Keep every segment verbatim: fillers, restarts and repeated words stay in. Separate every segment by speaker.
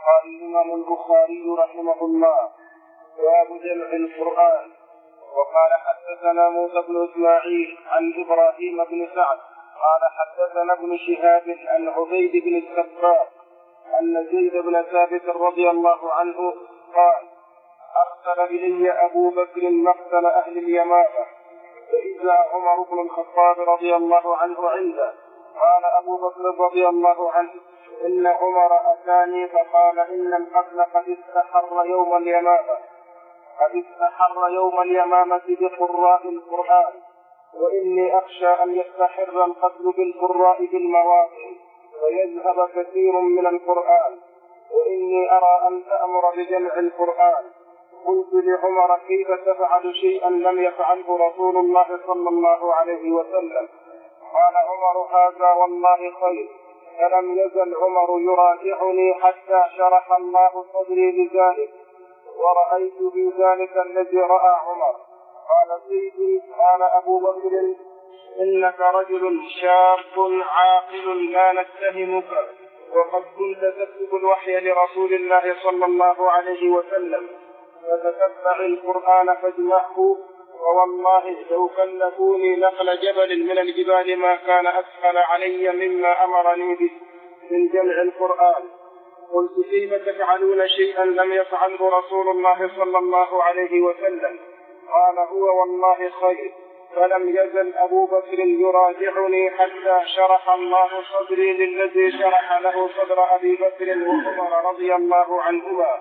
Speaker 1: قال الإمام البخاري رحمه الله: باب جمع القرآن. وقال حدثنا موسى بن إسماعيل عن إبراهيم بن سعد قال حدثنا ابن شهاب عن عبيد بن السباق أن زيد بن ثابت رضي الله عنه قال: أرسل إلي أبو بكر مقتل أهل اليمامة فإذا عمر بن الخطاب رضي الله عنه عنده. قال أبو بكر رضي الله عنه: إن عمر أتاني فقال إن القتل قد استحر يوم اليمامة قد استحر يوم اليمامة بقراء القرآن، وإني أخشى أن يستحر القتل بالقراء بالمواطن ويذهب كثير من القرآن، وإني أرى أن تأمر بجمع القرآن. قلت لعمر: كيف تفعل شيئا لم يفعله رسول الله صلى الله عليه وسلم؟ قال عمر: هذا والله خير. فلم يزل عمر يراجعني حتى شرح الله صدري لذلك، ورأيت في ذلك الذي رأى عمر. قال زيد: قال أبو بكر: إنك رجل شاب عاقل لا نتهمك، وقد كنت تكتب الوحي لرسول الله صلى الله عليه وسلم، فتتبع القرآن فاجمعه، ووالله لو كلفوني نقل جبل من الجبال ما كان أسهل علي مما أمرني به من جمع القرآن. قلت: كيف تفعلون شيئا لم يفعله رسول الله صلى الله عليه وسلم؟ قال: هو والله خير. فلم يزل أبو بكر يراجعني حتى شرح الله صدري للذي شرح له صدر أبي بكر وعمر رضي الله عنهما،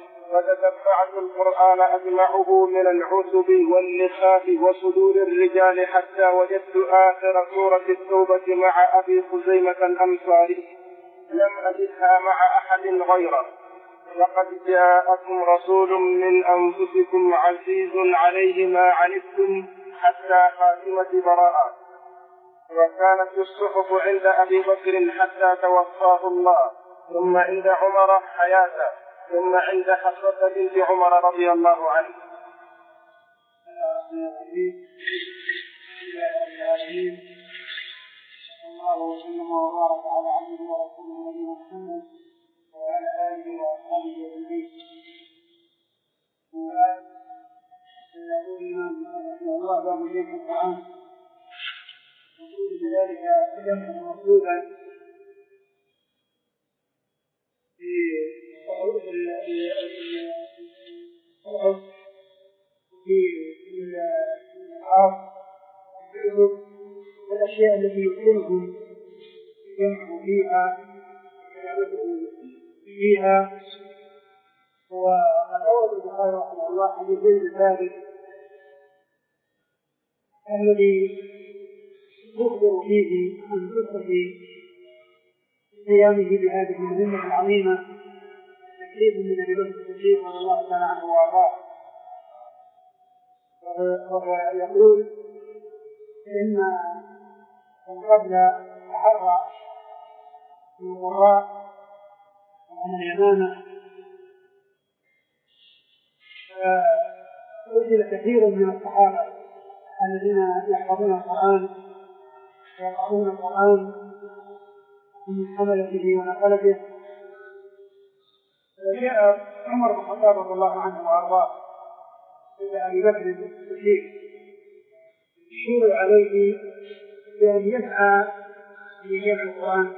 Speaker 1: فتتبعت القرآن أجمعه من العتب واللخاف وصدور الرجال حتى وجدت آخر سورة التوبة مع أبي خزيمة الأنصاري لم أجدها مع أحد غيره: لقد جاءكم رسول من أنفسكم عزيز عليه ما عنتم حتى خاتمة براءة. وكانت الصحف عند أبي بكر حتى توفاه الله، ثم عند عمر حياته، ثم عند حفصة بنت عمر رضي الله عنه.
Speaker 2: الله وسلم وبارك على عبده ورسوله نبينا محمد وعلى آله وأصحابه أجمعين. يقول الإمام رحمه الله: باب جمع القرآن. يقول بذلك جمعا مطلوبا في صحف في الأرض والأشياء التي يمكنهم الجمع فيها فيها وقال البخاري رحمه الله: حديث زيد ثابت الذي يخبر فيه عن قصة قيامه بهذه المهمة العظيمة تكليف من أبي بكر الصديق رضي الله تعالى عنه وأرضاه. وهو يقول إن من قبل تحرى من القراء ومن اليمامة فأرسل كثير من الصحابة الذين يحفظون القرآن ويقرؤون القرآن من حملته ونقلته. فجاء عمر بن الخطاب رضي الله عنه وأرضاه إلى أبي بكر الصديق يشير عليه بأن يسعى لجمع القرآن،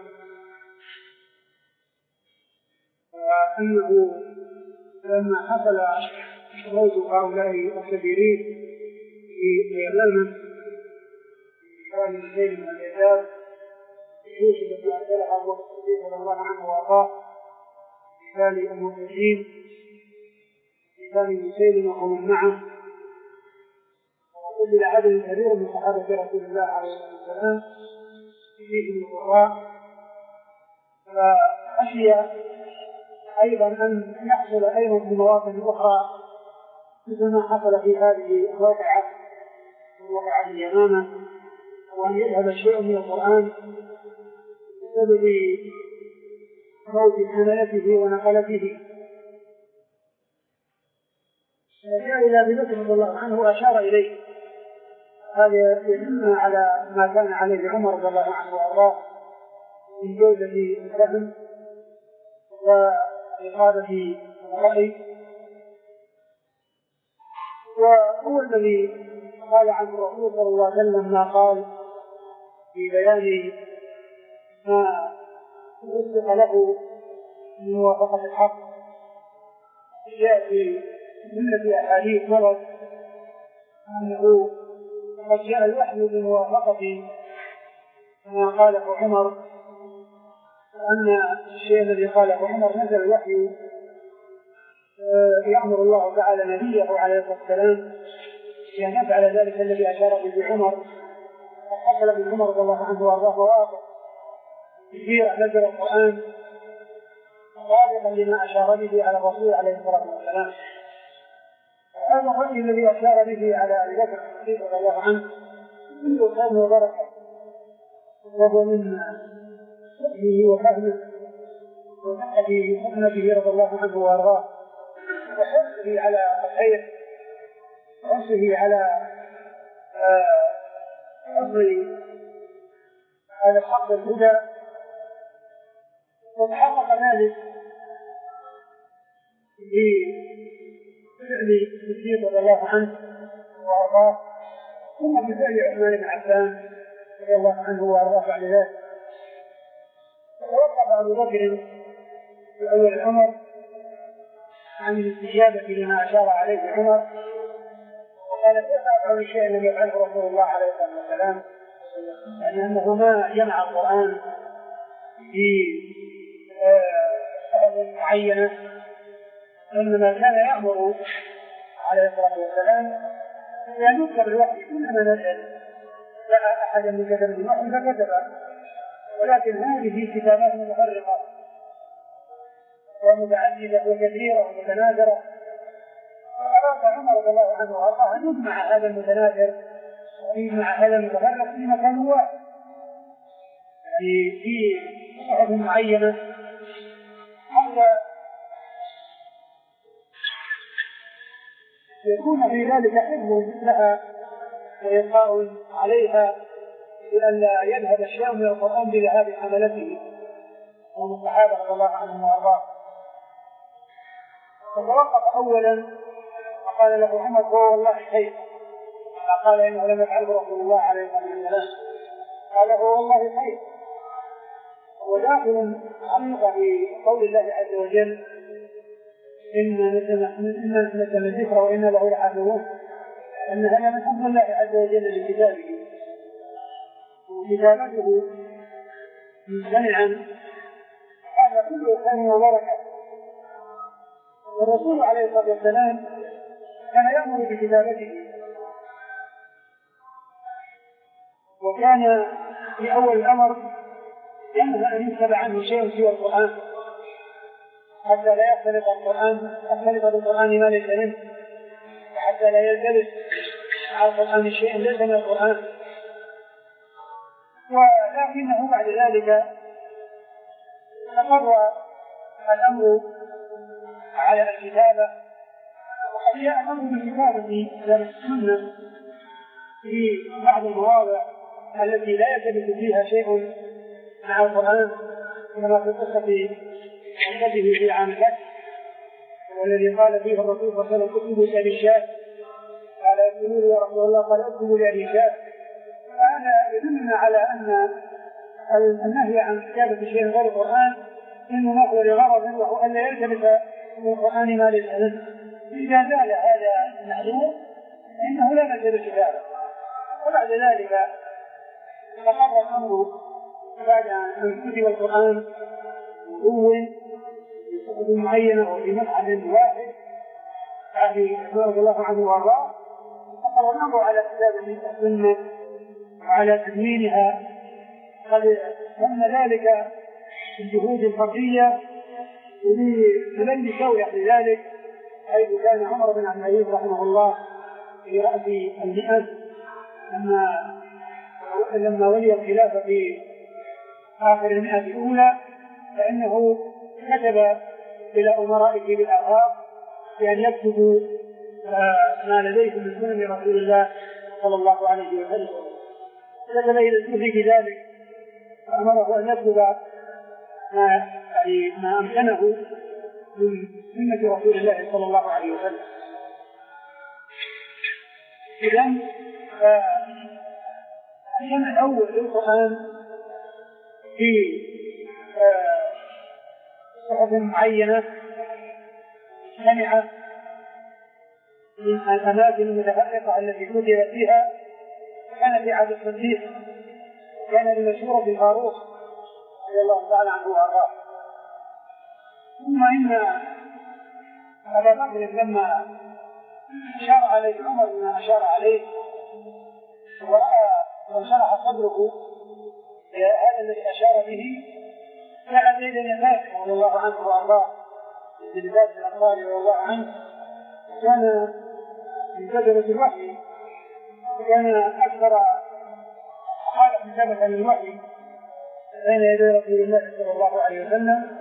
Speaker 2: وأنه لما حصل موت هؤلاء الكبيرين في اليمامة كان زيد بن اليسار يوسف الذي أرسلها أبو بكر الصديق رضي الله عنه وأرضاه مثال المؤمنين مثال مسيلم ومن معه وكل عدد كبير من صحابة رسول الله عليه الصلاة والسلام فيهم القراء. فخشي أيضا أن يحصل أيضا في مواطن أخرى مثل ما حصل في هذه الواقعة الواقعة اليمامة، وأن يذهب شيء من القرآن بسبب موت حملته ونقلته. فجاء إلى أبي بكر رضي الله عنه وأشار إليه. هذا يدل على ما كان عليه عمر رضي الله عنه وأرضاه من جودة الفهم إقامة الرأي، وهو الذي قال عنه الرسول صلى الله عليه وسلم ما قال في بيان ما وفق له من موافقة الحق. جاء في جملة أحاديث مرض أنه قد جاء الوحي بموافقة ما قاله عمر، وأن الشيء الذي قاله عمر نزل الوحي يأمر الله تعالى نبيه عليه الصلاة والسلام بأن يفعل ذلك الذي أشار به عمر. حصل من عمر رضي الله عنه وأرضاه مواقف كثيرة نزل القرآن صادقا لما أشار به على الرسول عليه الصلاة والسلام. هذا الرأي الذي أشار به على أبي بكر الصديق رضي الله عنه كله خير وبركة، وهو من فقهه وفهمه وفقه حكمته رضي الله عنه وأرضاه، وحرصه على الخير، وحرصه على أمر على الحق والهدى. وتحقق ذلك بفعل الصديق رضي الله عنه وأرضاه، ثم بفعل عثمان بن عفان رضي الله عنه وأرضاه بعد ذلك. توقف أبو بكر في أول الأمر عن الاستجابة لما أشار عليه عمر، وقال كيف أفعل شيئا لم يفعله رسول الله عليه الصلاة والسلام، يعني أنه ما جمع القرآن في حالة معينة، إنما كان يأمر عليه الصلاة والسلام بأن يكتب الوحي كلما نزل لا أحد من كتب الوحي فكتب، ولكن هذه كتابات متفرقة ومتعددة وكثيرة ومتناثرة، فأراد عمر رضي الله عنه وأرضاه أن يجمع هذا المتناثر ويجمع هذا المتفرق في مكان واحد في صحف معينة، حتى يكون في ذلك حفظ لها وإلقاء عليها، لئلا يذهب الشيء من القرآن بذهاب حملته ومن الصحابة رضي الله عنهم وأرضاهم. فتوقف أولا وقال له عمر هو والله خير، قال إنه لم يفعله رسول الله عليه الصلاة والسلام، قال هو والله خير. وداخل عميق في قول الله عز وجل إن نزلنا الذكر وإنا له لحافظون، أن هذا من فضل الله عز وجل لكتابه، وكتابته ممتنعا هذا كله خير وبركة. والرسول عليه الصلاة والسلام كان يأمر بكتابته، وكان في أول الأمر ينهى أن يكتب عنه شيء سوى القرآن حتى لا يختلط القرآن يختلط بالقرآن ما ليس منه، حتى لا يلتبس على القرآن شيء ليس من القرآن. ولكنه بعد ذلك استقر الأمر على الكتابة، وقد جاء الأمر بالكتابة ذلك السنة في بعض المواضع التي لا يلتبس فيها شيء مع القرآن، كما في قصة عقبته في عام الفتح والذي قال فيه الرسول صلى الله عليه وسلم اكتبوا لأبي الشاة، قال اكتبوا لي يا رسول الله، قال اكتبوا لأبي الشاة. فهذا يدلنا على أن النهي عن كتابة شيء غير القرآن إنه نحو لغرض، وهو أن لا يلتبس من القرآن ما ليس منه. إذا زال هذا المحذور فإنه لا مجال للكتابة. وبعد ذلك استقر الأمر بعد أن كتب القرآن ودون في صحف معينة وفي مصحف واحد يعني رضي الله عنه وارضاه، استقر الأمر على كتابة السنة وعلى تدوينها. قد تم ذلك بالجهود الفردية ولتبني شوية لذلك، حيث كان عمر بن عبد العزيز رحمه الله في رأس المئة لما لما ولي الخلافة في آخر المئة الأولى، فإنه كتب إلى أمرائه بالآفاق بأن يكتبوا ما لديهم من سنن رسول الله صلى الله عليه وسلم. كتب إلى الزهري بذلك فأمره أن يكتب ما, يعني ما أمكنه من سنة رسول الله صلى الله عليه وسلم. إذن الجمع الأول للقرآن في صحف معينة مجتمعة من الأماكن المتفرقة التي كتب فيها، كان في عهد الصديق، كان المشهور بالفاروق رضي الله تعالى عنه وارضاه. ثم ان ابا بكر لما اشار عليه عمر بما اشار عليه وراى وانشرح صدره هذا الذي اشار به، جاء زيد بن ثابت رضي الله عنه وارضاه بن ثابت الانصاري رضي الله عنه، كان من كثرة الوحي، كان اكثر حالة ثبت للوحي بين يدي رسول الله صلى الله عليه وسلم،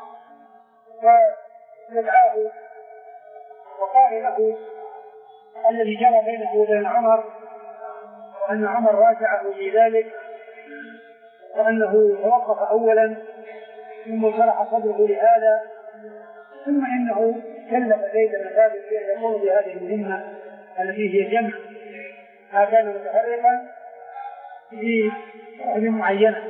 Speaker 2: فدعاه وقال له الذي جرى بينه وبين عمر، وأن عمر راجعه في ذلك، وأنه توقف أولا ثم شرح صدره لهذا، ثم إنه كلف زيد بن ثابت بأن يقوم بهذه المهمة التي هي جمع ما كان متفرقا في صحف معينة.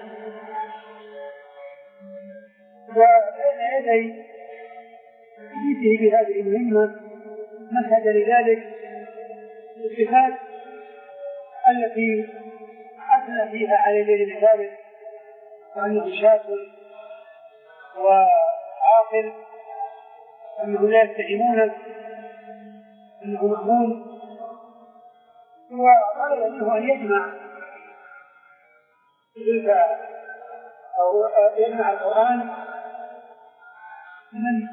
Speaker 2: وبين يدي تأتيه بهذه المهمة مشهد لذلك الصفات التي أثنى فيها على زيد بن ثابت، وأنه شاكر وعاقل، أنه لا يستحمونه، أنه مأمون، وقال أنه أن يجمع تلك أو يجمع القرآن من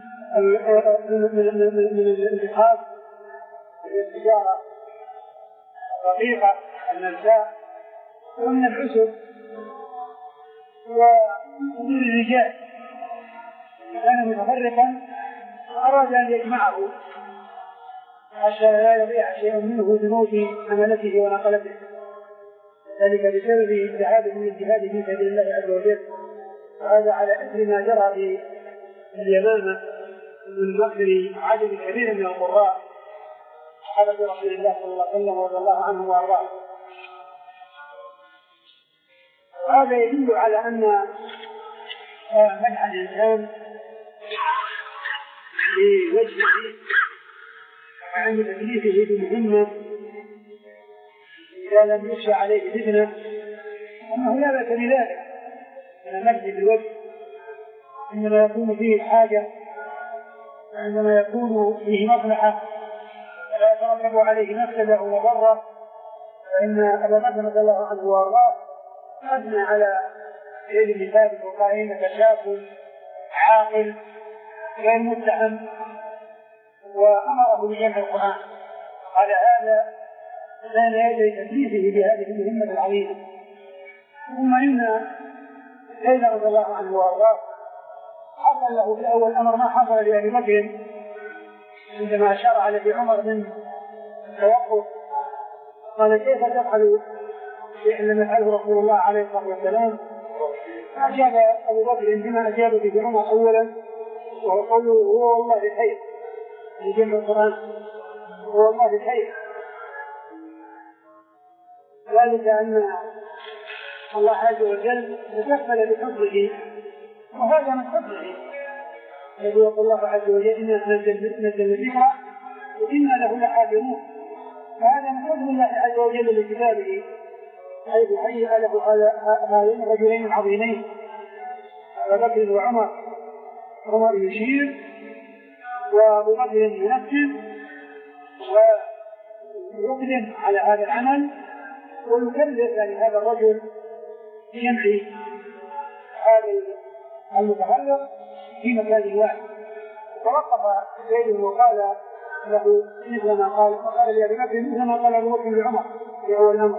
Speaker 2: من الانتخاب والاستجارة الرقيقة الملساء ومن العسر ومن الرجال، كان متفرقا وأراد أن يجمعه حتى لا يضيع شيء منه بموت حملته ونقلته، ذلك بسبب اجتهاد من الجهاد في سبيل الله عز وجل. وهذا على اثر ما جرى في اليمامة من مقتل عدد كبير من القراء صحابة رسول الله صلى الله عليه وسلم رضي الله عنه وارضاه. هذا يدل على ان منع الانسان بوجهه عن تكليفه بمهمة إذا لم يخشى عليه فتنة، أنه لا بأس بذلك من المجد بالوجه عندما يكون فيه الحاجة، عندما يكون فيه مصلحة ولا يترتب عليه مفسدة وضرة. فإن أبا بكر رضي الله عنه وارضاه أثنى على زيد بن ثابت وقال إنك شاب عاقل غير متهم، وأمره بجمع القرآن. قال هذا كان يدعي تكليفه بهذه المهمة العظيمة. ثم إن زيد رضي الله عنه وارضاه حصل له في أول أمر ما حصل لأبي بكر عندما أشار عليه عمر من التوقف، قال كيف تفعل شيئا لم يفعله رسول الله عليه الصلاة والسلام؟ فأجاب أبو بكر بما أجاب به عمر أولا، وهو قوله هو والله بخير في جمع القرآن، هو والله بخير، ذلك أن الله عز وجل تكفل بحفظه، وهذا من حفظه الذي يقول الله عز وجل إنا نزلنا الذكر وإنا له لحافظون. فهذا من حفظ الله عز وجل لكتابه، حيث هيأ له هذين الرجلين العظيمين أبا بكر وعمر. عمر يشير وأبو بكر ينفذ ويقدم على هذا العمل ويكلف لهذا الرجل بجمع هذا المتفرق في مكان واحد. توقف زيد وقال له مثل ما قال وقال لأبي بكر مثل ما قال أبو بكر لعمر في أول الأمر،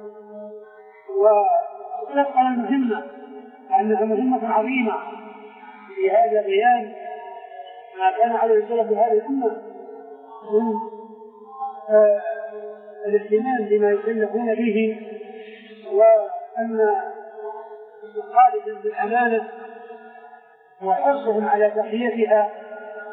Speaker 2: وتلقى المهمة لأنها مهمة عظيمة في هذا بيان ما كان عليه السلف بهذه الأمة من آه الاهتمام بما يكلفون به، وأن خالدا بالأمانة وحرصهم على تحيتها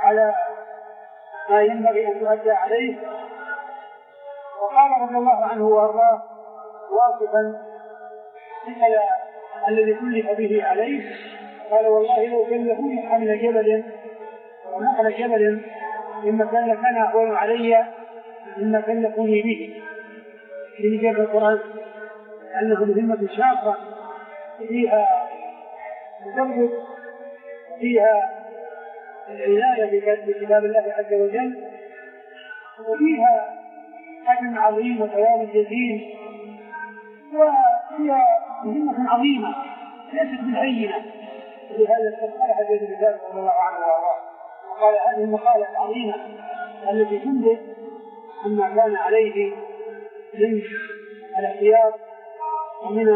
Speaker 2: على ما ينبغي أن يؤدى عليه. وقال رضي الله عنه وأرضاه واصفا مثل الذي كلف به عليه، قال والله لو كلفوني حمل جبل ونقل جبل مما كان كان أهون علي مما كلفوني به في جبل القرآن، لأنه مهمة شاقة فيها تدرس فيها العناية بكتاب الله عز وجل، وفيها حجم عظيم وثواب جزيل، وهي مهمة عظيمة ليست بالهينة. لهذا استقبل حديث الرسالة صلى الله عليه وسلم وقال هذه المقالة العظيمة التي تنبئ عما كان عليه من الاحتياط ومن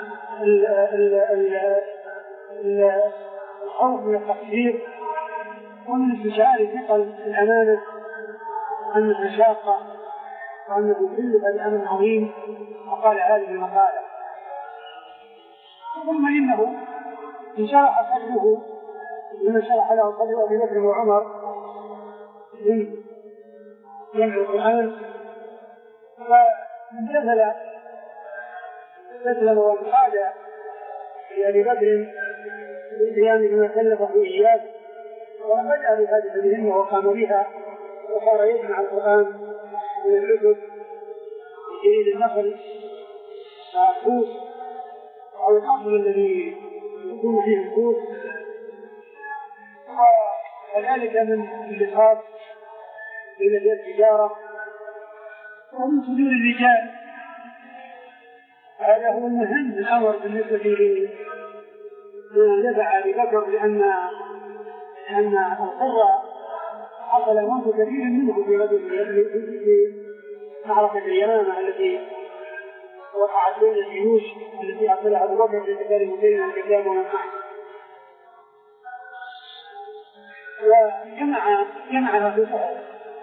Speaker 2: الخوف من التقصير ومن استشعار ثقل الأمانة أنها شاقة وأنه كلف بأمر عظيم، وقال هذه المقالة. ثم إنه انشرح صدره من شرح له صدر أبي بكر وعمر من جمع القرآن، فامتثل تسلم وانقاد لأبي بكر بالقيام بما كلفه إياه، وبدأ بهذه المهمة وقام بها، وصار يجمع القرآن من الكتب بجريد النخل والكوس أو الأصل الذي يكون فيه الكوس، وكذلك من اللصاص إلى التجارة ومن صدور الرجال. هذا هو المهم الأمر بالنسبة لي دفع أبي بكر، لأن لأن القرى حصل موت كثير منه في معركة اليمامة التي وقعت بين الجيوش التي أرسلها أبو بكر في قتال مسيلمة الكذاب ومن معه، وجمع جمعها في صحف،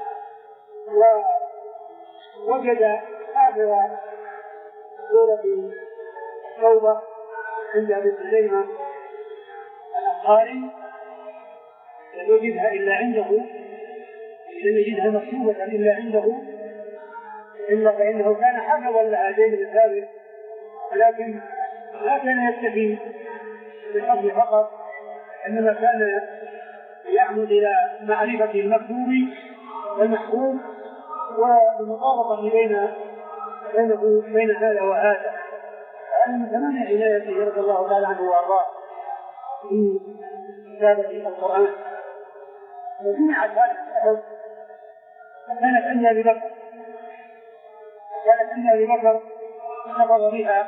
Speaker 2: ووجد آخر سورة التوبة عند أبي سليمان الأنصاري لم يجدها إلا عنده، لم يجدها مكتوبة إلا عنده، إلا فإنه كان حافظا لهذين الثابت، ولكن لا كان يكتفي بالحفظ فقط، إنما كان يعمد إلى معرفة المكتوب والمحفوظ والمطابقة بين بينه بين هذا وهذا. هذا من تمام عنايته رضي الله تعالى عنه وأرضاه في كتابة القرآن. وجمعت هذه الصحف كانت عند أبي بكر كانت عند أبي بكر نظر بها،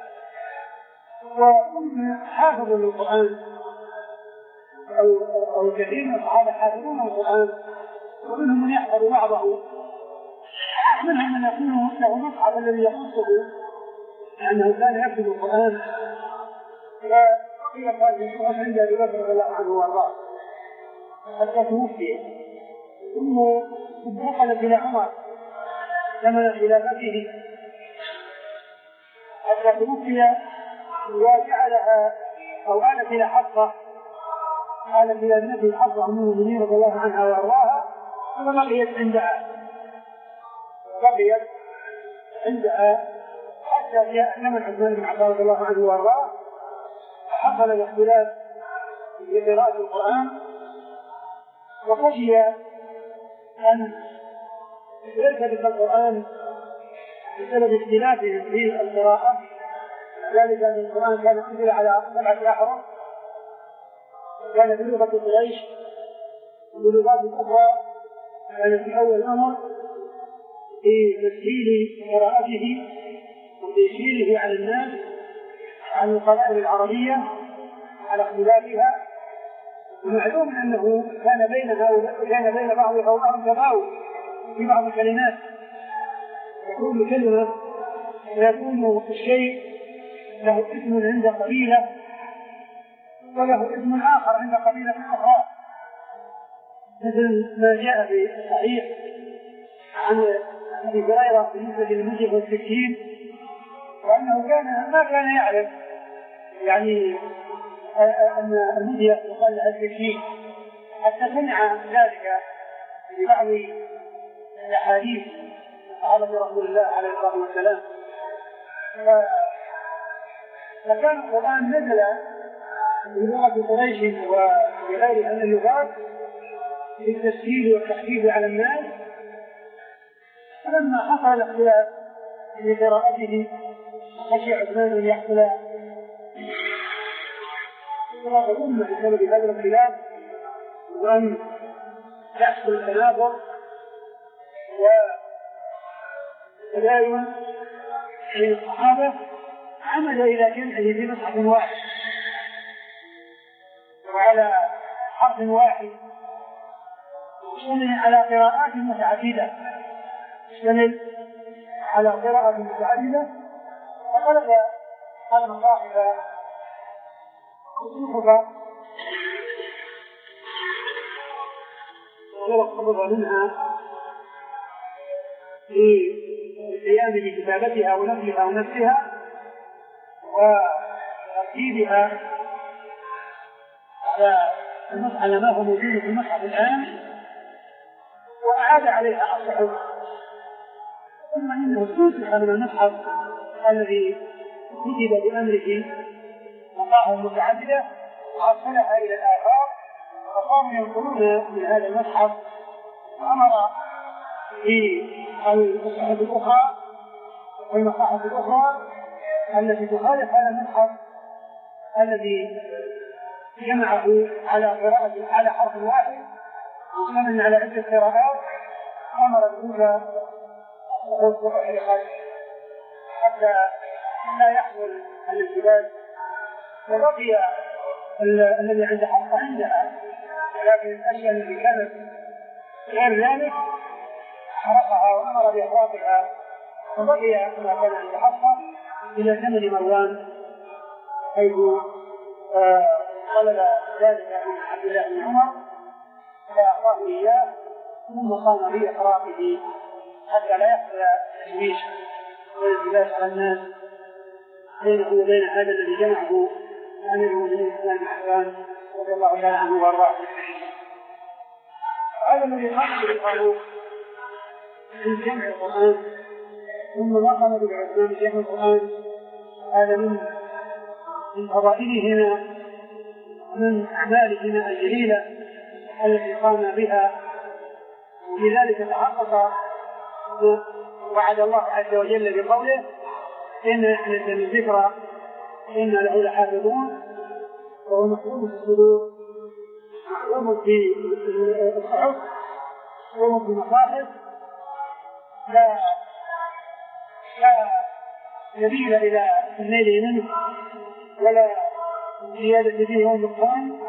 Speaker 2: وكنت حافظ للقرآن أو أو كثير من الصحابة حافظون القرآن، ومنهم من يحفظ بعضه، منهم من يكون له مصحف الذي يخصه لأنه كان يكتب القرآن. فقيل قال في الصحف عند أبي بكر رضي الله عنه وأرضاه حتى توفي، ثم انتقلت إلى عمر زمن خلافته حتى توفي، وجعلها أو آلت إلى حفصة آلت إلى ابنته حفصة أم المؤمنين رضي الله عنها وأرضاها، وبقيت عندها بقيت عندها حتى جاء زمن عثمان بن عفان رضي الله عنه وأرضاه، حصل الاختلاف في قراءة القرآن، وخشي أن يلتبس القرآن بسبب اختلافهم في القراءة، ذلك أن القرآن كان أنزل على سبعة أحرف، كان بلغة قريش وبلغات أخرى، كان في أول الأمر في تسهيل قراءته وتيسيره على الناس عن القبائل العربية على اختلافها. ومعلوم أنه كان بينها وكان بين بعضها وبعض تفاوت في بعض الكلمات، يكون كلمة ويكون الشيء له اسم عند قبيلة وله اسم آخر عند قبيلة أخرى، مثل ما جاء في الصحيح عن أبي هريرة بالنسبة للمجيء والسكين، وأنه كان ما كان يعرف يعني أن المجيء يقال لها السكين، حتى سمع ذلك في بعض الأحاديث صحابة رسول الله عليه الصلاة والسلام. فكان القرآن نزل بلغة قريش وبغيرها من اللغات للتسهيل والتخفيف على الناس. فلما حصل الاختلاف في قراءته خشي عثمان أن يحصل اختلاف الأمة بسبب هذا الاختلاف وأن يحصل التنافر وتداين بين الصحابة، عمد إلى جمعه في مصحف واحد وعلى حرف واحد يشتمل على قراءات متعددة يشتمل على قراءة متعددة فطلب المصاحف الصحف ويقتضب منها للقيام بكتابتها ونقلها ونفسها وترتيبها على ما هو موجود في المصحف الآن، وأعاد عليها الصحف. ثم إنه استنسخ من المصحف الذي كتب بأمره مقاطع متعددة وأرسلها إلى الآخر، فقاموا ينقلون من هذا المصحف، وأمر في الصحف الأخرى والمصاحف الأخرى التي تخالف هذا المصحف الذي جمعه على قراءة على حرف واحد ومن على عدة قراءات، أمر بها حتى لا يحصل الانتباه. وبقي الذي عند حق عندها، ولكن الأشياء التي كانت غير ذلك حرقها وأمر بإحراقها، وبقي ما كان عند حقها إلى زمن مروان حيث طلب ذلك من عبد الله بن عمر فأعطاه إياه، ثم قام بإحراقه حتى لا يحصل تشويش والانتباه على الناس بينه وبين هذا الذي جمعه أمير المؤمنين عثمان بن عفان رضي الله تعالى عنه وارضاه. هذا الذي قام بالقانون من جمع القرآن ثم ما قام بالعثمان بجمع القرآن، هذا من من فضائلهما ومن أعمالهما الجليلة التي قام بها. ولذلك تحقق وعد الله عز وجل بقوله إن نحن نزلنا الذكر إن له لحافظون، وهو محفوظ في الصدور محفوظ في الصحف محفوظ في المصاحف لا لا سبيل إلى النيل منه ولا زيادة فيه ونقصان،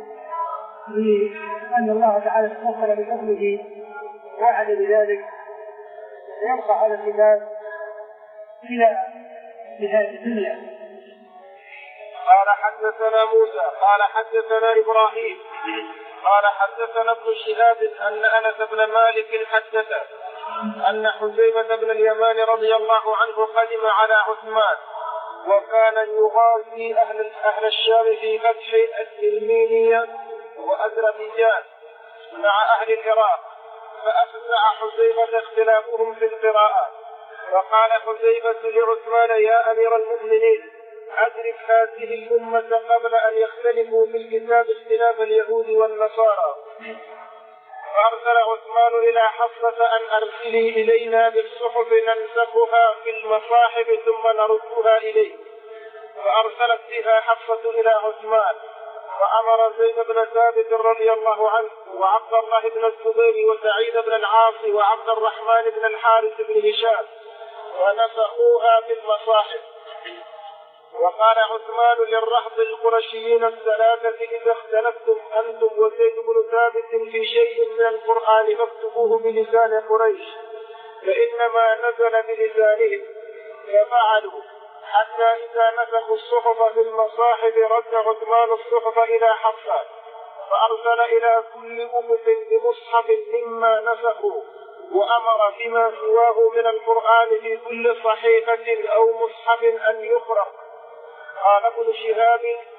Speaker 2: لأن الله تعالى تفضل بفضله وعد بذلك ويبقى على الكتاب إلى نهاية الدنيا.
Speaker 1: قال حدثنا موسى قال حدثنا إبراهيم قال حدثنا ابن شهاب أن أنس بن مالك حدثه أن حذيفة بن اليمان رضي الله عنه قدم على عثمان وكان يغازي أهل, أهل الشام في فتح السلمينية وأذربيجان مع أهل العراق، فأفزع حذيفة اختلافهم في القراءات، فقال حذيفة لعثمان يا أمير المؤمنين أدرك هذه الأمة قبل أن يختلفوا في الكتاب اختلاف اليهود والنصارى. فأرسل عثمان إلى حفصة أن أرسلي إلينا بالصحف ننسخها في المصاحف ثم نردها إليه، فأرسلت بها حفصة إلى عثمان، وأمر زيد بن ثابت رضي الله عنه وعبد الله بن الزبير وسعيد بن العاص وعبد الرحمن بن الحارث بن هشام ونسخوها في المصاحف. وقال عثمان للرهط القرشيين الثلاثة إذا اختلفتم أنتم وزيد بن ثابت في شيء من القرآن فاكتبوه بلسان قريش فإنما نزل بلسانهم، ففعلوا حتى إذا نسخوا الصحف في المصاحف رد عثمان الصحف إلى حفصة، فأرسل إلى كل أمة بمصحف مما نسخوا، وأمر بما سواه من القرآن في كل صحيفة أو مصحف أن يخرق. قال ابن شهاب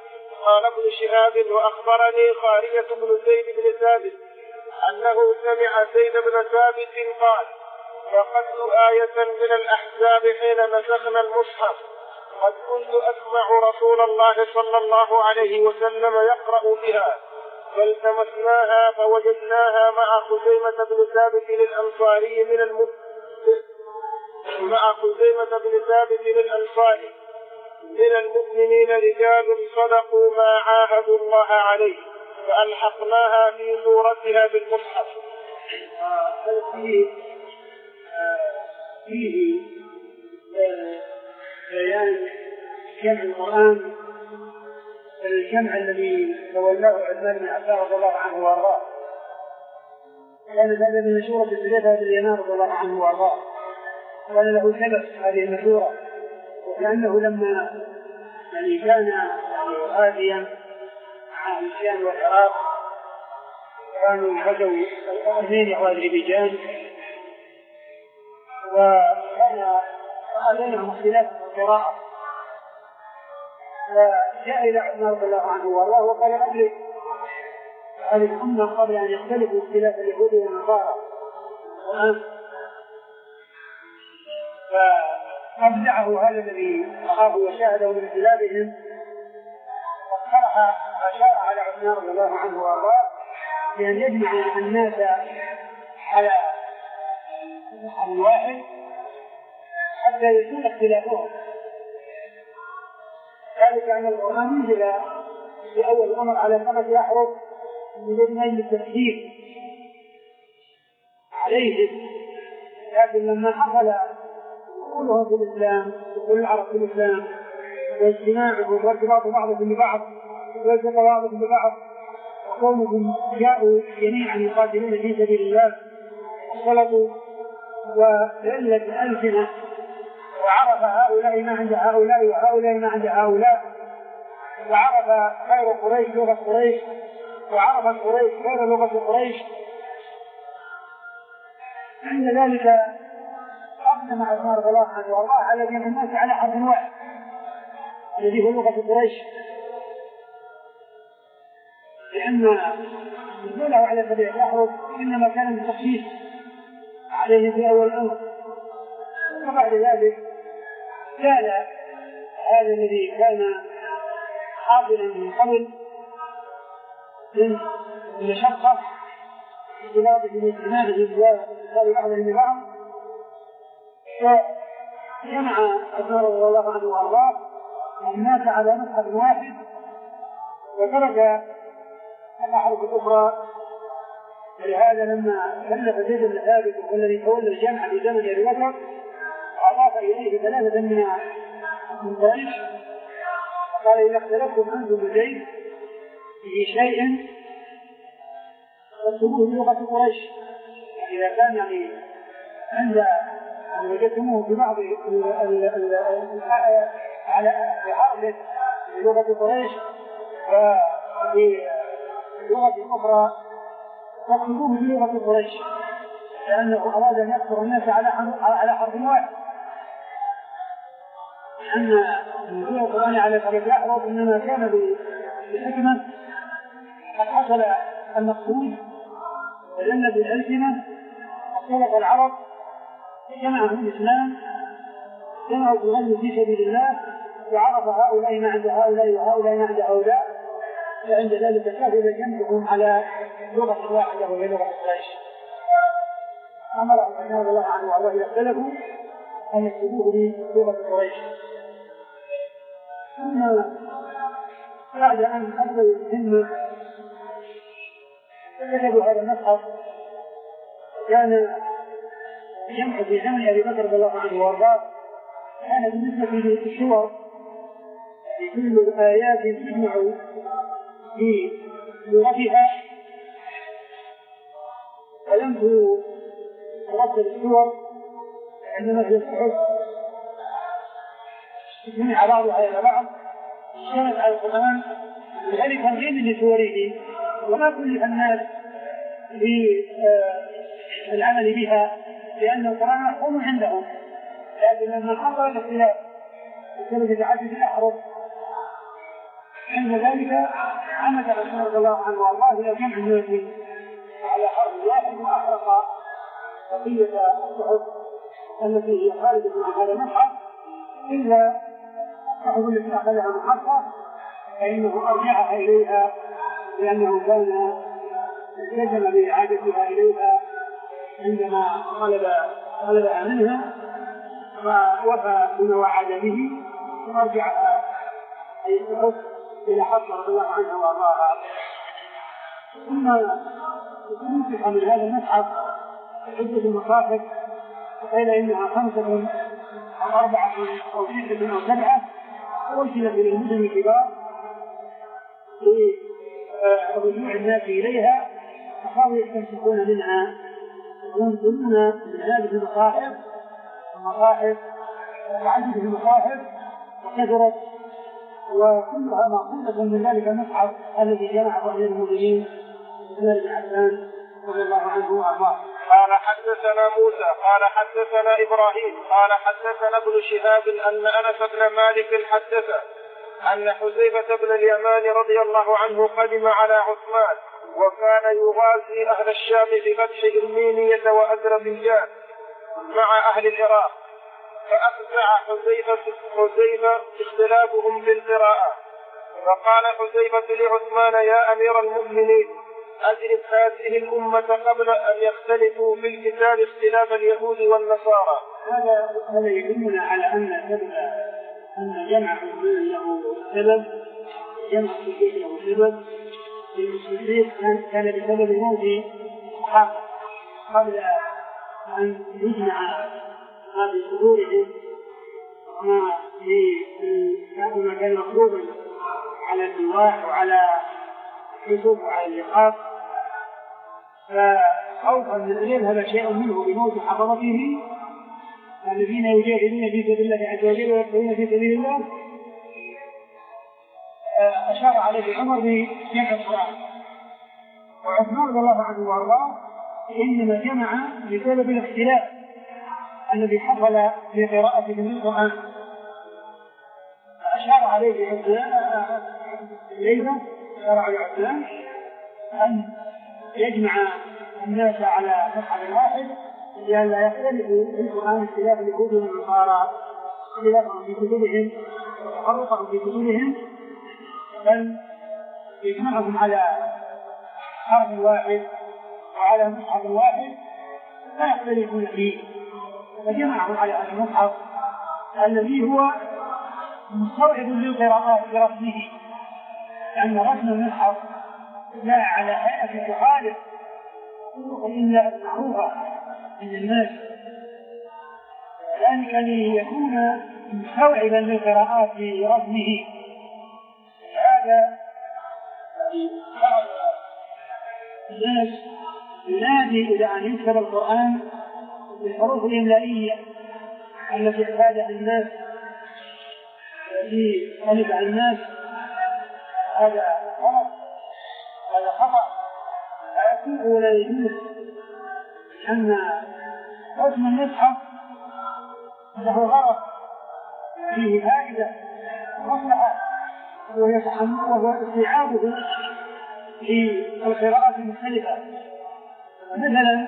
Speaker 1: قال ابن شهاب وأخبرني خارجة بن زيد بن ثابت أنه سمع زيد بن ثابت قال فقدت آية من الأحزاب حين نسخنا المصحف قد كنت أسمع رسول الله صلى الله عليه وسلم يقرأ بها فالتمسناها فوجدناها مع خزيمة بن ثابت الأنصاري من الم... مع خزيمة بن ثابت الأنصاري من المؤمنين رجال صدقوا ما عاهدوا الله عليه فألحقناها في صورتها بالمصحف.
Speaker 2: فيه فيه بيان جمع القرآن الجمع الذي تولاه عثمان بن عفان رضي الله عنه وارضاه. كان هذا من مشورة الزبير بن اليمان رضي الله عنه وارضاه، كان له سبب هذه المشورة، وكأنه لما يعني كان غازيا مع الشام والعراق كانوا غزوا اثنين اذربيجان وكان بينهم اختلاف في القراءة، فجاء إلى عثمان رضي الله عنه وارضاه وقال أدرك هذه الأمة قبل أن يختلفوا اختلاف اليهود والنصارى، فأبدعه هذا الذي رآه وشاهده من اختلافهم، فاقترح أشار على عثمان رضي الله عنه وارضاه بأن يجمع الناس على عن واحد حتى يكون اختلافهم. ذلك أن القرآن نزل في أول الأمر على خمس أحرف من أجل الترتيب عليهم، لكن لما حصل دخولهم في الإسلام دخول العرب في الإسلام واجتماعهم وارتباط بعضهم ببعض والتقى بعضهم ببعض وقومهم جاءوا جميعا يقاتلون في سبيل الله اختلطوا وذلت الألسنة، وعرف هؤلاء ما عند هؤلاء وهؤلاء ما عند هؤلاء، وعرف غير قريش لغة قريش وعرف قريش غير لغة قريش. عند ذلك أقسم عثمان رضي الله عنه وارضاه على جميع الناس على حرف واحد الذي هو لغة قريش، لأن نزوله على سبيل الأحرف إنما كان بالتخفيف عليه في أول الأمر. وبعد ذلك كان هذا الذي كان حاضرا من قبل من المشقة اختلاط باجتماعهم وإخلال بعضهم ببعض، فجمع عثمان رضي الله عنه وارضاه الناس على مصحف واحد وترك الأحرف الأخرى. ولهذا لما كلف زيد بن ثابت والذي تولى الجمع في زمن أبي بكر أضاف إليه ثلاثة من قريش قال إذا اختلفتم أنتم بزيد في شيء فاكتبوه بلغة قريش، إذا كان يعني عند وجدتموه في بعض على حرف بلغة قريش وفي لغة أخرى فاكتبوه بلغة قريش، لأنه أراد أن يكثر الناس على حرف واحد، لأن نزول القرآن على ثلاث أحرف إنما كان بالحكمة قد حصل المقصود وجلب الألسنة واختلط العرب جمعهم الإسلام جمعوا الغزو في سبيل الله وعرف هؤلاء ما عند هؤلاء وهؤلاء ما عند هؤلاء، فعند ذلك كفل جمعهم على لغة واحدة وهي لغة قريش. أمر عثمان رضي الله عنه وارضاه إذا اختلفوا أن يكتبوه بلغة قريش. ثم بعد أن أبدوا الهمة كتبوا هذا المصحف. كان جمع في زمن أبي بكر رضي الله عنه وارضاه كان بالنسبة للسور في كل آيات تجمع في لغتها، ولم ترتب السور عندما في الصحف جمع بعضها إلى بعض اشتملت على القرآن بذلك تنظيم لسوره، وما كلف الناس بالعمل بها لأن القرآن محفوظ عندهم، لكن لما حصل الاختلاف بسبب تعدد الأحرف عند ذلك عمد رسول رضي الله عنه وارضاه الى جمع الناس على حرب واحد واحرق بقيه الصحف التي هي خارجه من هذا المصحف الا الصحف التي اخذها محقق فانه ارجعها اليها لانه كان التزم باعادتها اليها عندما طلب طلبها منها فوفى بما وعد به وارجعها اي الصحف الى حفصه رضي الله عنها وارضاها. ثم نسخ من هذا المصحف عده المصاحف قيل انها خمسه او اربعه او سته او سبعه وارسلت الى المدن الكبار لرجوع الناس اليها فصاروا يستمسكون منها وينقلون من هذه المصاحف المصاحف وعدد المصاحف وكثرت وكلها مأخوذة من ذلك المصحف الذي جمعه أمير المؤمنين عثمان بن عفان رضي الله عنه وأرضاه.
Speaker 1: قال حدثنا موسى قال حدثنا إبراهيم قال حدثنا ابن شهاب أن أنس بن مالك حدثه أن حذيفة بن اليمان رضي الله عنه قدم على عثمان وكان يغازي أهل الشام في فتح المينية وأذربيجان مع أهل العراق فأفزع حذيفة حذيفة اختلافهم في القراءة فقال حذيفة لعثمان يا أمير المؤمنين أدرك هذه الأمة قبل أن يختلفوا في الكتاب اختلاف اليهود والنصارى.
Speaker 2: هذا هذا يدلنا على أن سبب أن جمع له سبب جمع له سبب المسلمين كان بسبب موت الصحابة قبل أن يجمع ما في صدورهم وما كان مطلوبا على النواح وعلى الحسب وعلى اللقاط فخوفا من أن يذهب شيء منه بموت حفظته الذين يجاهدون في سبيل الله عز وجل ويقتلون في سبيل الله أشار عليه عمر بجمع القرآن وعثمان رضي الله عنه وارضاه إنما جمع بسبب الاختلاف الذي حصل في قراءته للقرآن أشار عليه عثمان ليس أشار على عثمان أن يجمع الناس على مصحف واحد لئلا يختلفوا في القرآن اختلاف اليهود والنصارى اختلافهم في كتبهم وتفرقهم في كتبهم بل يجمعهم على حرف واحد وعلى مصحف واحد لا يختلفون فيه فجمعهم على هذا المصحف الذي هو مستوعب للقراءات برسمه لأن رسم المصحف لا على هيئة تخالف إلا المعروفة من الناس ذلك ليكون مستوعبا للقراءات برسمه. هذا الناس ينادي إلى أن يكتب القرآن بالحروف الإملائية التي اعتادها الناس التي طلبها الناس هذا غلط هذا خطأ لا يكون ولا يجوز أن رسم المصحف له غرض فيه فائدة مصلحة وهو استيعابه في القراءات المختلفة مثلا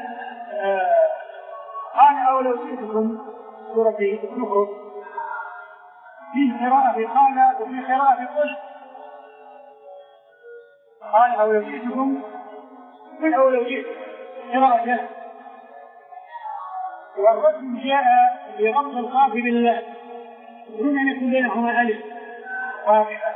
Speaker 2: قال أولو جئتكم سورة الزخرف في قراءة قال وفي قراءة قل قال أولو جئتكم من أولو جئت قراءة والرسم جاء بضم القاف بالله دون أن يكون بينهما ألف واقفة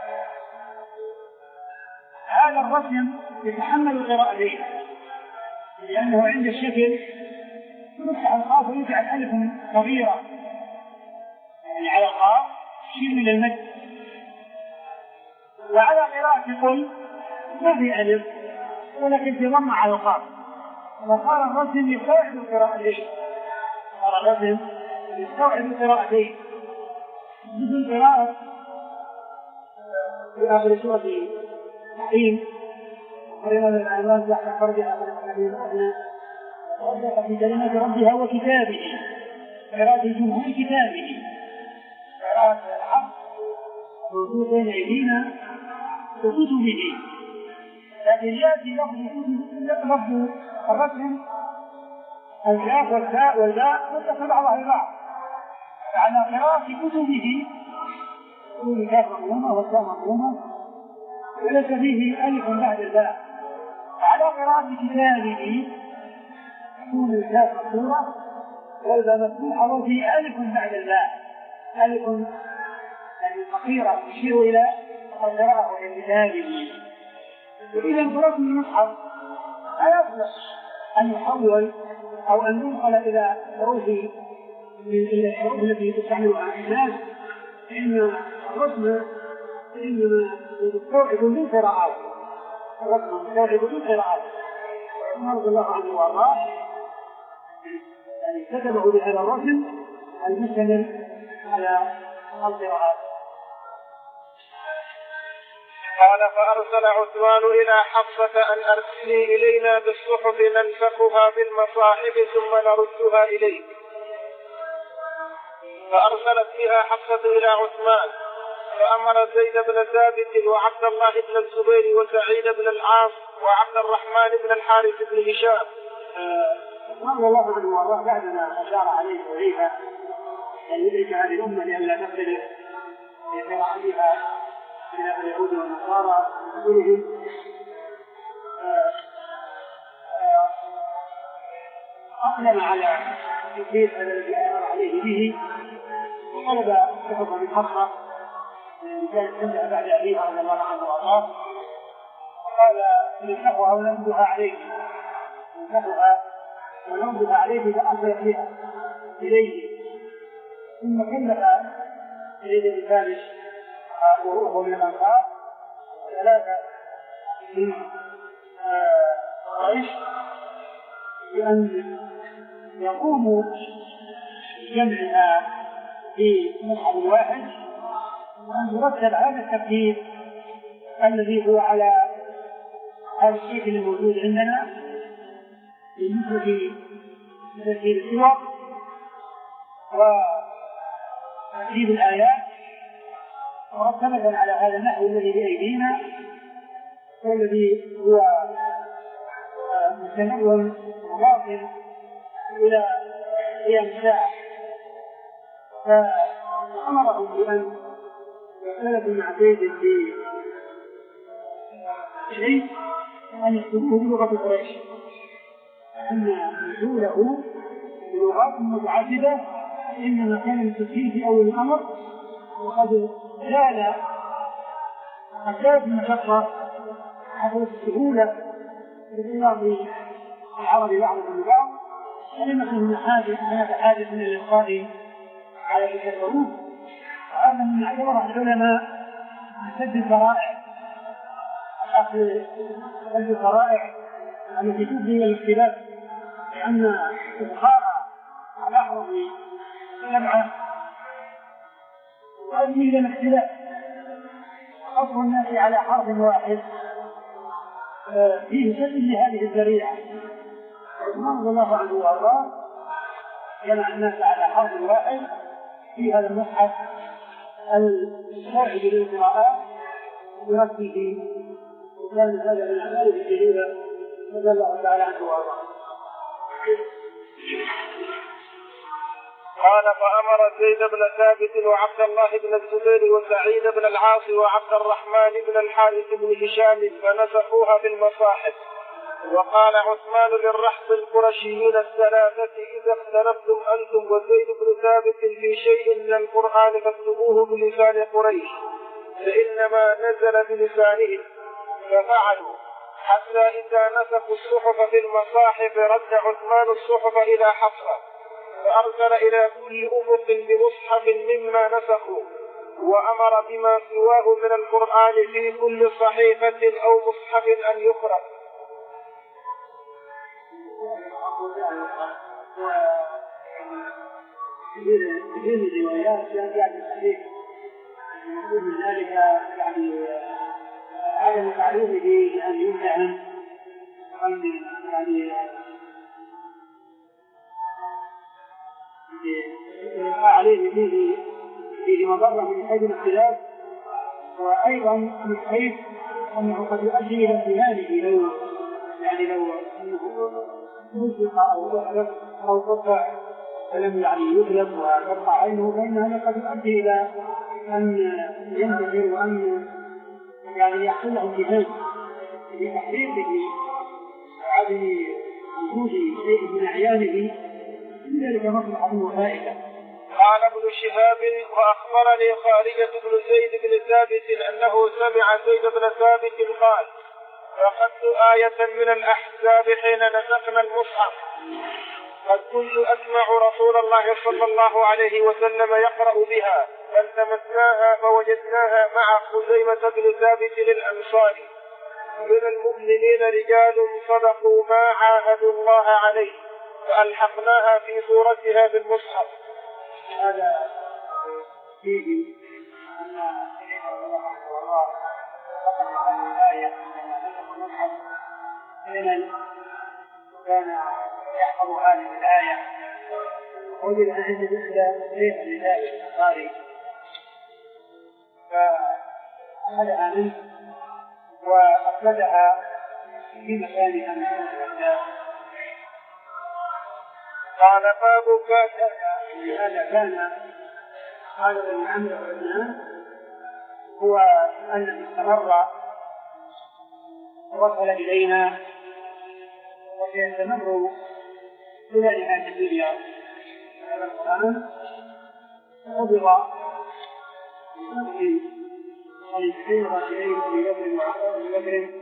Speaker 2: هذا الرسم يتحمل القراءتين لأنه عند الشكل يفتح القاف ويجعل ألف صغيرة يعني على القاف شيء من المد وعلى قراءة قل ما في ألف ولكن في ضم على القاف وصار الرسم يستوعب القراءتين صار الرسم يستوعب القراءتين مثل قراءة في آخر سورة التحريم قرينا للعنوان تحت فرج آخر الحديث وصدق في كلمات ربها وكتابه قراءة جمهور كتابه قراءة الحق موجود بين أيدينا كتبه، لكن يأتي لفظ الرسم الكاف والتاء والباء متصل بعضها ببعض، فعلى قراءة كتبه يكون الكاف مضمومة والتاء مضمومة وليس فيه ألف بعد الباء، وعلى قراءة كتابه يكون الكاف مكسورة والباء مفتوحة وفي ألف بعد الباء، ألف يعني صغيرة تشير إلى القراءة وهي كتابه. وإذا قرأت المصحف لا يصلح أن يحول أو أن ينقل إلى حروف الحروف التي تستعملها الناس، إن الرسم إنما يستوعب من قراءات، الرسم يستوعب من قراءات. رضي الله عنه وارضاه يعني كتبه بهذا الرسم المشتمل على القراءات.
Speaker 1: قال فأرسل عثمان إلى حفصة أن أرسلي إلينا بالصحف ننسخها بالمصاحف ثم نردها إليك، فأرسلت بها حفصة إلى عثمان، فأمر زيد بن ثابت وعبد الله بن الزبير وسعيد بن العاص وعبد الرحمن بن الحارث بن هشام.
Speaker 2: رضي الله عنه وارضاه بعدما أشار عليه وعيها أن يدرك هذه الأمة لئلا تختلف في قراءتها خلاف اليهود والنصارى وغيرهم، أقدم على تكليف هذا الذي أمر عليه به وطلب صحبة من حفصة كانت عندها بعد أبيها رضي الله عنه وارضاه، قال ننسخها ونردها عليه ننسخها ونردها عليه فأرسل بها إليه، ثم كلف زيد بن ثابت وروحه من الأنصار ثلاثة من قريش بأن يقوموا بجمعها في مصحف واحد، وأن يرتب هذا الترتيب الذي هو على هذا الشكل الموجود عندنا بالنسبة لترتيب السور وترتيب الآيات مرتبة على هذا النحو الذي بأيدينا والذي هو مستمر وواصل إلى قيام الساعة. فأمرهم بأن يختلفوا مع زيد في شيء أن يكتبوه بلغة قريش، أن نزوله بلغات متعددة إنما كان التسهيل في أول الأمر، وقد زال أسباب المشقة حصلت السهولة بإضافة العرب بعضهم لبعض، ولم يكن هناك حاجة من الإلقاء على تلك الحروف، وهذا من اعتبار العلماء سد الذرائع، أخذ سد الذرائع التي تؤدي إلى الاختلاف، لأن إدخال الأحرف سبعة تؤدي إلى الاختلاف، حصر الناس على حرف واحد فيه سد لهذه الذريعة. رضي الله عنه وارضاه جمع الناس على حرف واحد في هذا المصحف المستوعب للقراءات برتبه، وكان هذا من الأعمال الجليلة رضي الله تعالى عنه وارضاه.
Speaker 1: قال فأمر زيد بن ثابت وعبد الله بن الزبير وسعيد بن العاص وعبد الرحمن بن الحارث بن هشام فنسخوها بالمصاحف. وقال عثمان للرحب القرشيين الثلاثة إذا اختلفتم أنتم وزيد بن ثابت في شيء من القرآن فاكتبوه بلسان قريش فإنما نزل بلسانهم، ففعلوا حتى إذا نسخوا الصحف في المصاحف رد عثمان الصحف إلى حفصة، فأرسل إلى كل أفق بمصحف مما نسخوا، وأمر بما سواه من القرآن في كل صحيفة أو مصحف أن يقرأ.
Speaker 2: كثير من الروايات جاءت الصحيح من ذلك يعني عدم تعليمه بأن يمتحن يعني عليه فيه فيه مضرة من حيث الاختلاف، وأيضا من حيث أنه قد يؤدي إلى امتهانه لو يعني لو أنه مسلق أو أحدث أو قطع فلم يعني يغلق وتقطع عينه، فإن هذا قد يؤدي إلى أن ينتهي وأن يعني يحصل له امتهان بتحقيقه وعدم وجود شيء من أعيانه، من ذلك مصلحة وفائدة.
Speaker 1: قال ابن شهاب وأخبرني خارجة بن زيد بن ثابت أنه سمع زيد بن ثابت قال: أخذت آية من الأحزاب حين نسخنا المصحف قد كنت أسمع رسول الله صلى الله عليه وسلم يقرأ بها فالتمسناها فوجدناها مع خزيمة بن ثابت الأنصاري: من المؤمنين رجال صدقوا ما عاهدوا الله عليه فألحقناها في صورتها بالمصحف.
Speaker 2: هذا فيه أن الله الآية حين كان يحفظ هذه الآية وجد عند مثل شيخ لذلك الأنصاري فأخذها منه وأخذها في مكانها من الأحزاب.
Speaker 1: قال باب كاتب
Speaker 2: هذا كان هذا بن عمرو بن هو أنه استمر وصل إلينا وسيستمر إلى نهاية الدنيا. هذا القرآن حفظ بنفسه وللسيرة إليه في بكر وعمر بكر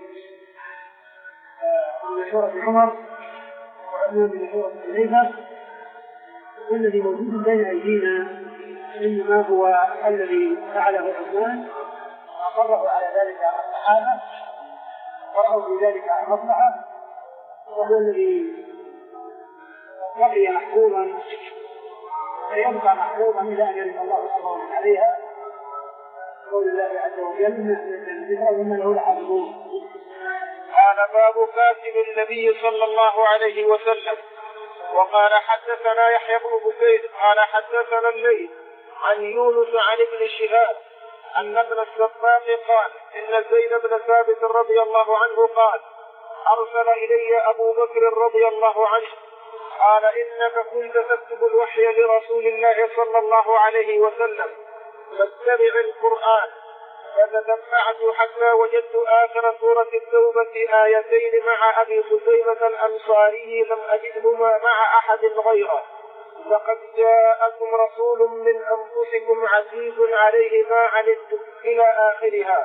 Speaker 2: من سورة عمر وعثمان من سورة حذيفة، والذي موجود بين أيدينا إنما هو الذي فعله عثمان وأقره على ذلك الصحابة ورأوا في ذلك المصلحة، وهو الذي بقي محفوظا ويبقى محفوظا إلى أن يرد الله سبحانه عليها. قول الله عز وجل: ومن له لحافظون.
Speaker 1: قال باب كاتب النبي صلى الله عليه وسلم. وقال حدثنا يحيى بن بكير قال حدثنا الليث عن يونس عن ابن شهاب أن ابن السباق قال: إن زيد بن ثابت رضي الله عنه قال: أرسل إلي أبو بكر رضي الله عنه قال: إنك كنت تكتب الوحي لرسول الله صلى الله عليه وسلم فاتبع القرآن. فتتبعت حتى وجدت آخر سورة التوبة آيتين مع أبي خزيمة الأنصاري لم أجدهما مع أحد غيره: لقد جاءكم رسول من أنفسكم عزيز عليه ما عنتم إلى آخرها.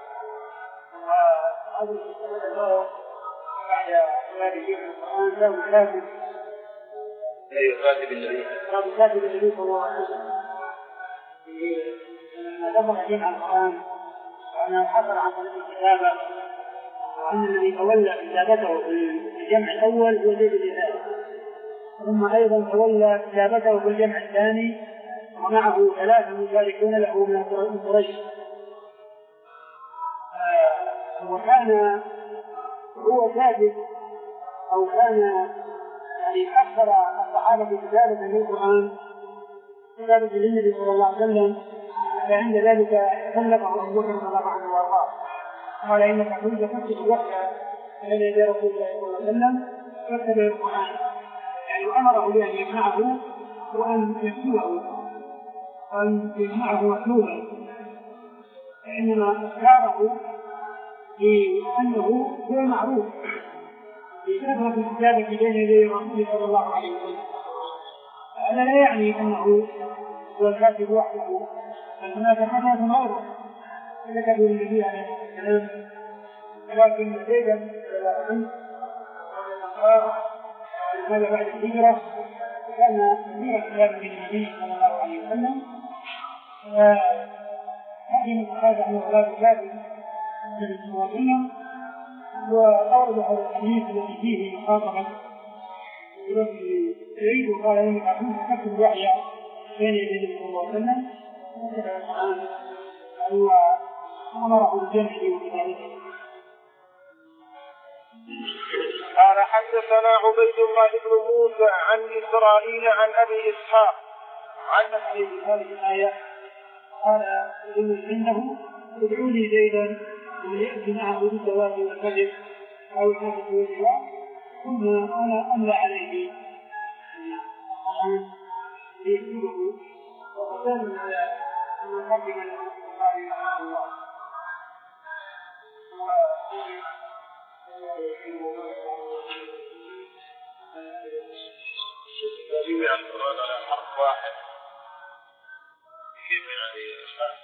Speaker 2: أي كاتب النبي كاتب النبي صلى الله عليه وسلم لما ذكر عن القرآن وأنه حصل عن طريق الكتابة، وأن الذي تولى كتابته في الجمع الأول هو زيد بن ثابت، ثم أيضا تولى كتابته في الجمع الثاني ومعه ثلاثة مشاركون له من قريش. وكان هو كاتب أو كان يعني أكثر الصحابة كتابة للقرآن كتابة للنبي صلى الله عليه وسلم، فعند ذلك كلفه أبو بكر رضي الله عنه وأرضاه قال: إنك كنت تكتب الوحي بين يدي رسول الله صلى الله عليه وسلم فاتبع القرآن، يعني أمره بأن يجمعه وأن يكتبه وأن يجمعه مكتوبا، فإنما اختاره لأنه هو معروف بكثرة الكتابة بين يدي رسول صلى الله عليه وسلم. هذا لا يعني أنه هو الكاتب وحده، بل هناك كتاب غيره كتبه النبي عليه السلام، ولكن زيدا رضي الله عنه هذا بعد الهجرة كان كثير كتابة النبي صلى الله عليه وسلم، فهذه من هذا أنه لا كتاب النبي صلى الله عليه وسلم، وأورد هذا الحديث الذي فيه مخاطبة الذي يعيد وقال: إنك كنت تكتب الوحي بين يدي النبي صلى الله عليه وسلم وأمره بالجمع وكتابته.
Speaker 1: قال حدثنا عبيد الله بن موسى عن إسرائيل عن أبي إسحاق عن
Speaker 2: هذه الآية قال: إن عنده ادعوا لي زيدا من يأتي معه بالزواج والكذب أو الحدث والرجاء ثم أنا أملى عليه يكتبه وقدم على المقدم البخاري رحمه الله
Speaker 1: يجب أن تراد على حرف واحد كيف يعني